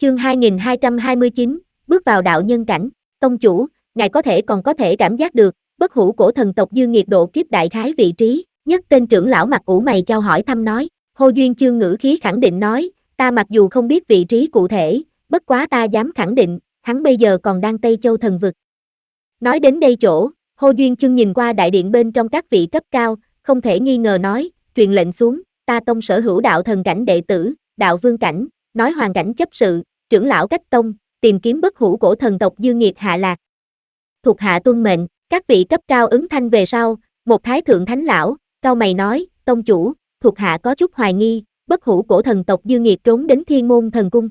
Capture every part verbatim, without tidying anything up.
Chương hai nghìn hai trăm hai mươi chín, bước vào đạo nhân cảnh. Tông chủ, ngài có thể còn có thể cảm giác được, bất hủ cổ thần tộc Dương Nghiệt độ kiếp đại khái vị trí, nhất tên trưởng lão mặt ủ mày chau hỏi thăm nói. Hô Duyên Chương ngữ khí khẳng định nói, ta mặc dù không biết vị trí cụ thể, bất quá ta dám khẳng định, hắn bây giờ còn đang Tây Châu thần vực. Nói đến đây chỗ, Hô Duyên Chương nhìn qua đại điện bên trong các vị cấp cao, không thể nghi ngờ nói, truyền lệnh xuống, ta tông sở hữu đạo thần cảnh đệ tử, đạo vương cảnh, nói hoàn cảnh chấp sự, trưởng lão cách tông, tìm kiếm bất hủ cổ thần tộc Dương Nghiệt hạ lạc. Thuộc hạ tuân mệnh, các vị cấp cao ứng thanh về sau, một thái thượng thánh lão, cao mày nói, tông chủ, thuộc hạ có chút hoài nghi, bất hủ cổ thần tộc Dương Nghiệt trốn đến Thiên Môn Thần Cung.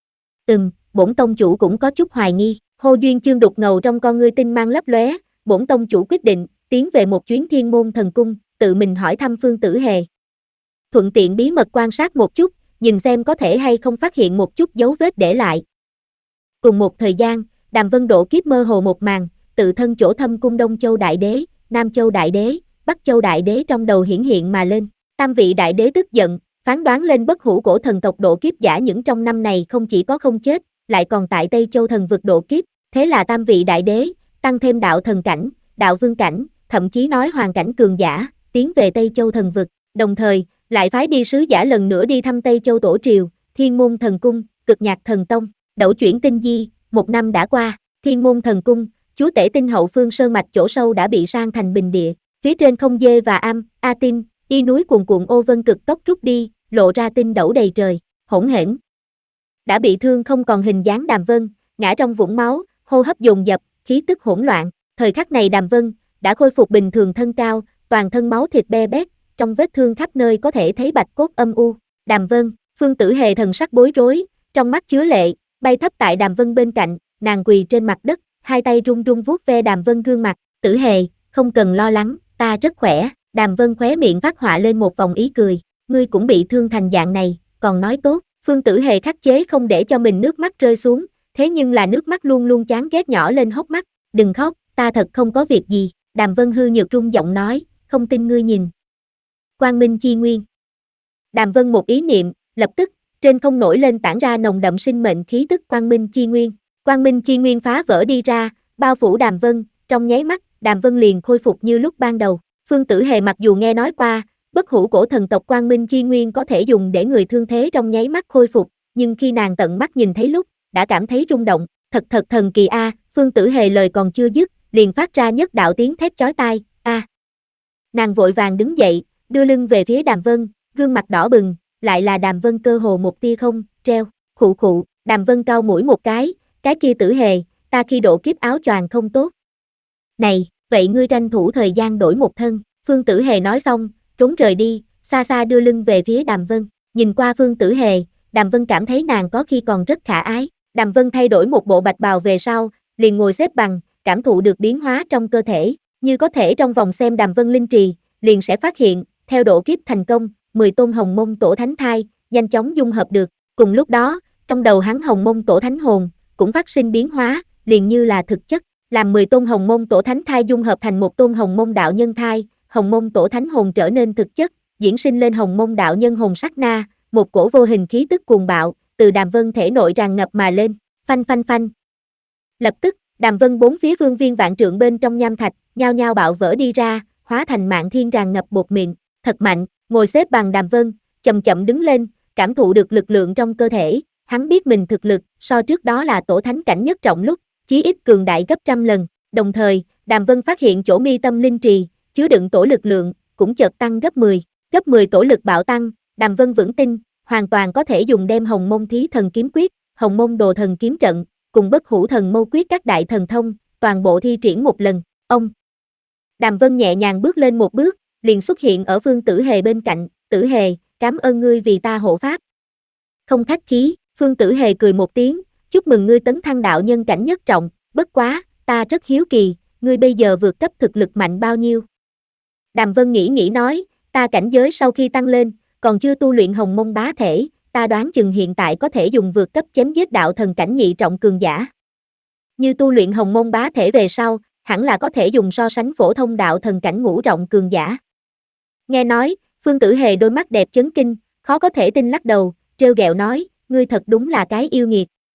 Ừm, bổn tông chủ cũng có chút hoài nghi. Hô Duyên Chương đục ngầu trong con ngươi tinh mang lấp lóe, bổn tông chủ quyết định tiến về một chuyến Thiên Môn Thần Cung, tự mình hỏi thăm Phương Tử Hề. Thuận tiện bí mật quan sát một chút, nhìn xem có thể hay không phát hiện một chút dấu vết để lại. Cùng một thời gian, Đàm Vân độ kiếp mơ hồ một màn, tự thân chỗ thâm cung Đông Châu Đại Đế, Nam Châu Đại Đế, Bắc Châu Đại Đế trong đầu hiển hiện mà lên. Tam vị Đại Đế tức giận, phán đoán lên bất hủ cổ thần tộc độ kiếp giả những trong năm này không chỉ có không chết, lại còn tại Tây Châu thần vực độ kiếp. Thế là tam vị Đại Đế, tăng thêm đạo thần cảnh, đạo vương cảnh, thậm chí nói hoàn cảnh cường giả, tiến về Tây Châu thần vực, đồng thời, lại phái đi sứ giả lần nữa đi thăm Tây Châu Tổ Triều, Thiên Môn Thần Cung, Cực Nhạc Thần Tông, đẩu chuyển tinh di, một năm đã qua, Thiên Môn Thần Cung, chúa tể tinh hậu phương sơn mạch chỗ sâu đã bị sang thành bình địa, phía trên không dê và am, a tinh, y núi cuồn cuộn ô vân cực tốc rút đi, lộ ra tinh đẩu đầy trời, hỗn hển. Đã bị thương không còn hình dáng Đàm Vân, ngã trong vũng máu, hô hấp dồn dập, khí tức hỗn loạn, thời khắc này Đàm Vân đã khôi phục bình thường thân cao, toàn thân máu thịt be bét, trong vết thương khắp nơi có thể thấy bạch cốt âm u. Đàm Vân, Phương Tử Hề thần sắc bối rối, trong mắt chứa lệ, bay thấp tại Đàm Vân bên cạnh, nàng quỳ trên mặt đất, hai tay run run vuốt ve Đàm Vân gương mặt. Tử Hề, không cần lo lắng, ta rất khỏe. Đàm Vân khóe miệng phát họa lên một vòng ý cười, ngươi cũng bị thương thành dạng này, còn nói tốt. Phương Tử Hề khắc chế không để cho mình nước mắt rơi xuống, thế nhưng là nước mắt luôn luôn chán ghét nhỏ lên hốc mắt. Đừng khóc, ta thật không có việc gì. Đàm Vân hư nhược run giọng nói, không tin ngươi nhìn. Quang Minh Chi Nguyên. Đàm Vân một ý niệm, lập tức, trên không nổi lên tản ra nồng đậm sinh mệnh khí tức Quang Minh Chi Nguyên. Quang Minh Chi Nguyên phá vỡ đi ra, bao phủ Đàm Vân, trong nháy mắt, Đàm Vân liền khôi phục như lúc ban đầu. Phương Tử Hề mặc dù nghe nói qua, bất hủ cổ thần tộc Quang Minh Chi Nguyên có thể dùng để người thương thế trong nháy mắt khôi phục, nhưng khi nàng tận mắt nhìn thấy lúc, đã cảm thấy rung động, thật thật thần kỳ a. Phương Tử Hề lời còn chưa dứt, liền phát ra nhất đạo tiếng thét chói tai, a. Nàng vội vàng đứng dậy, đưa lưng về phía Đàm Vân, gương mặt đỏ bừng, lại là Đàm Vân cơ hồ một tia không, treo, khụ khụ, Đàm Vân cau mũi một cái, cái kia Tử Hề, ta khi độ kiếp áo choàng không tốt. Này, vậy ngươi tranh thủ thời gian đổi một thân. Phương Tử Hề nói xong, trốn rời đi, xa xa đưa lưng về phía Đàm Vân, nhìn qua Phương Tử Hề, Đàm Vân cảm thấy nàng có khi còn rất khả ái. Đàm Vân thay đổi một bộ bạch bào về sau, liền ngồi xếp bằng, cảm thụ được biến hóa trong cơ thể, như có thể trong vòng xem Đàm Vân linh trì, liền sẽ phát hiện, theo độ kiếp thành công, mười tôn hồng mông tổ thánh thai, nhanh chóng dung hợp được. Cùng lúc đó, trong đầu hắn hồng mông tổ thánh hồn, cũng phát sinh biến hóa, liền như là thực chất, làm mười tôn hồng mông tổ thánh thai dung hợp thành một tôn hồng mông đạo nhân thai, hồng mông tổ thánh hồn trở nên thực chất, diễn sinh lên hồng mông đạo nhân hồn sát na, một cổ vô hình khí tức cuồng bạo, từ Đàm Vân thể nội tràn ngập mà lên, phanh phanh phanh. Lập tức, Đàm Vân bốn phía phương viên vạn trượng bên trong nham thạch, nhao nhao bạo vỡ đi ra, hóa thành mạng thiên tràn ngập bột miệng, thật mạnh. Ngồi xếp bằng Đàm Vân, chậm chậm đứng lên, cảm thụ được lực lượng trong cơ thể, hắn biết mình thực lực, so trước đó là tổ thánh cảnh nhất trọng lúc, chí ít cường đại gấp trăm lần, đồng thời, Đàm Vân phát hiện chỗ mi tâm linh trì, chứa đựng tổ lực lượng, cũng chợt tăng gấp mười, gấp mười tổ lực bạo tăng, Đàm Vân vững tin, hoàn toàn có thể dùng đem hồng mông thí thần kiếm quyết, hồng mông đồ thần kiếm trận, cùng bất hủ thần mâu quyết các đại thần thông, toàn bộ thi triển một lần, ông. Đàm Vân nhẹ nhàng bước lên một bước, liền xuất hiện ở Phương Tử Hề bên cạnh, Tử Hề, cảm ơn ngươi vì ta hộ pháp. Không khách khí, Phương Tử Hề cười một tiếng, chúc mừng ngươi tấn thăng đạo nhân cảnh nhất trọng, bất quá, ta rất hiếu kỳ, ngươi bây giờ vượt cấp thực lực mạnh bao nhiêu? Đàm Vân nghĩ nghĩ nói, ta cảnh giới sau khi tăng lên, còn chưa tu luyện hồng mông bá thể, ta đoán chừng hiện tại có thể dùng vượt cấp chém giết đạo thần cảnh nhị trọng cường giả. Như tu luyện hồng mông bá thể về sau, hẳn là có thể dùng so sánh phổ thông đạo thần cảnh ngũ trọng cường giả. Nghe nói, Phương Tử Hề đôi mắt đẹp chấn kinh, khó có thể tin lắc đầu, trêu ghẹo nói, ngươi thật đúng là cái yêu nghiệt,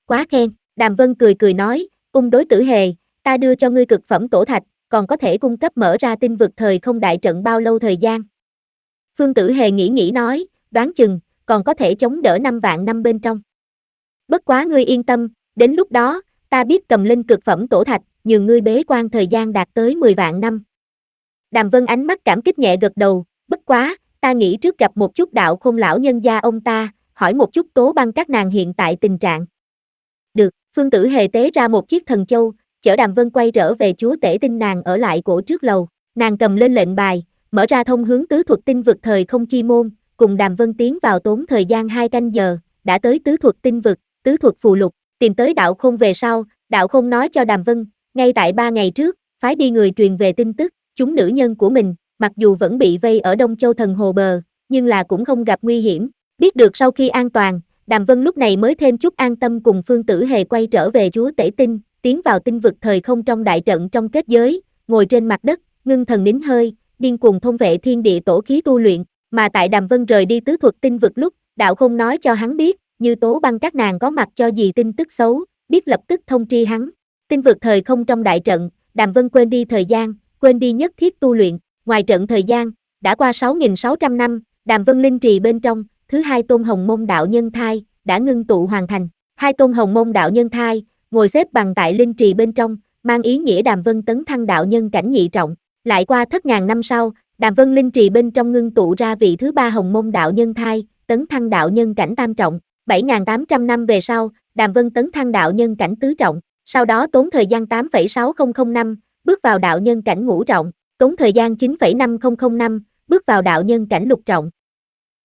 Quá khen, Đàm Vân cười cười nói, ung đối tử hề, ta đưa cho ngươi cực phẩm tổ thạch, còn có thể cung cấp mở ra tinh vực thời không đại trận bao lâu thời gian? Phương Tử Hề nghĩ nghĩ nói, đoán chừng, còn có thể chống đỡ năm vạn năm bên trong. Bất quá ngươi yên tâm, đến lúc đó, ta biết cầm linh cực phẩm tổ thạch, nhường ngươi bế quan thời gian đạt tới mười vạn năm. Đàm Vân ánh mắt cảm kích nhẹ gật đầu, bất quá, ta nghĩ trước gặp một chút đạo khôn lão nhân gia ông ta, hỏi một chút Tố Băng các nàng hiện tại tình trạng. Được, Phương Tử Hề tế ra một chiếc thần châu, chở Đàm Vân quay trở về chúa tể tinh nàng ở lại cổ trước lầu, nàng cầm lên lệnh bài, mở ra thông hướng tứ thuật tinh vực thời không chi môn, cùng Đàm Vân tiến vào tốn thời gian hai canh giờ, đã tới tứ thuật tinh vực, tứ thuật phù lục, tìm tới đạo khôn về sau, đạo khôn nói cho Đàm Vân, ngay tại ba ngày trước, phái đi người truyền về tin tức, chúng nữ nhân của mình, mặc dù vẫn bị vây ở Đông Châu Thần Hồ bờ, nhưng là cũng không gặp nguy hiểm, biết được sau khi an toàn, Đàm Vân lúc này mới thêm chút an tâm cùng Phương Tử Hề quay trở về chúa tể tinh, tiến vào tinh vực thời không trong đại trận trong kết giới, ngồi trên mặt đất, ngưng thần nín hơi, điên cuồng thôn vệ thiên địa tổ khí tu luyện, mà tại Đàm Vân rời đi tứ thuật tinh vực lúc, đạo không nói cho hắn biết, như Tố Băng các nàng có mặt cho gì tin tức xấu, biết lập tức thông tri hắn. Tinh vực thời không trong đại trận, Đàm Vân quên đi thời gian, quên đi nhất thiết tu luyện, ngoài trận thời gian, đã qua sáu nghìn sáu trăm năm, Đàm Vân linh trì bên trong, thứ hai tôn hồng môn đạo nhân thai, đã ngưng tụ hoàn thành. Hai tôn hồng môn đạo nhân thai, ngồi xếp bằng tại linh trì bên trong, mang ý nghĩa Đàm Vân tấn thăng đạo nhân cảnh nhị trọng. Lại qua thất ngàn năm sau, Đàm Vân linh trì bên trong ngưng tụ ra vị thứ ba hồng môn đạo nhân thai, tấn thăng đạo nhân cảnh tam trọng. bảy nghìn tám trăm năm về sau, Đàm Vân tấn thăng đạo nhân cảnh tứ trọng, sau đó tốn thời gian tám phẩy sáu không năm, bước vào đạo nhân cảnh ngũ trọng, tốn thời gian chín phẩy năm không không năm, bước vào đạo nhân cảnh lục trọng.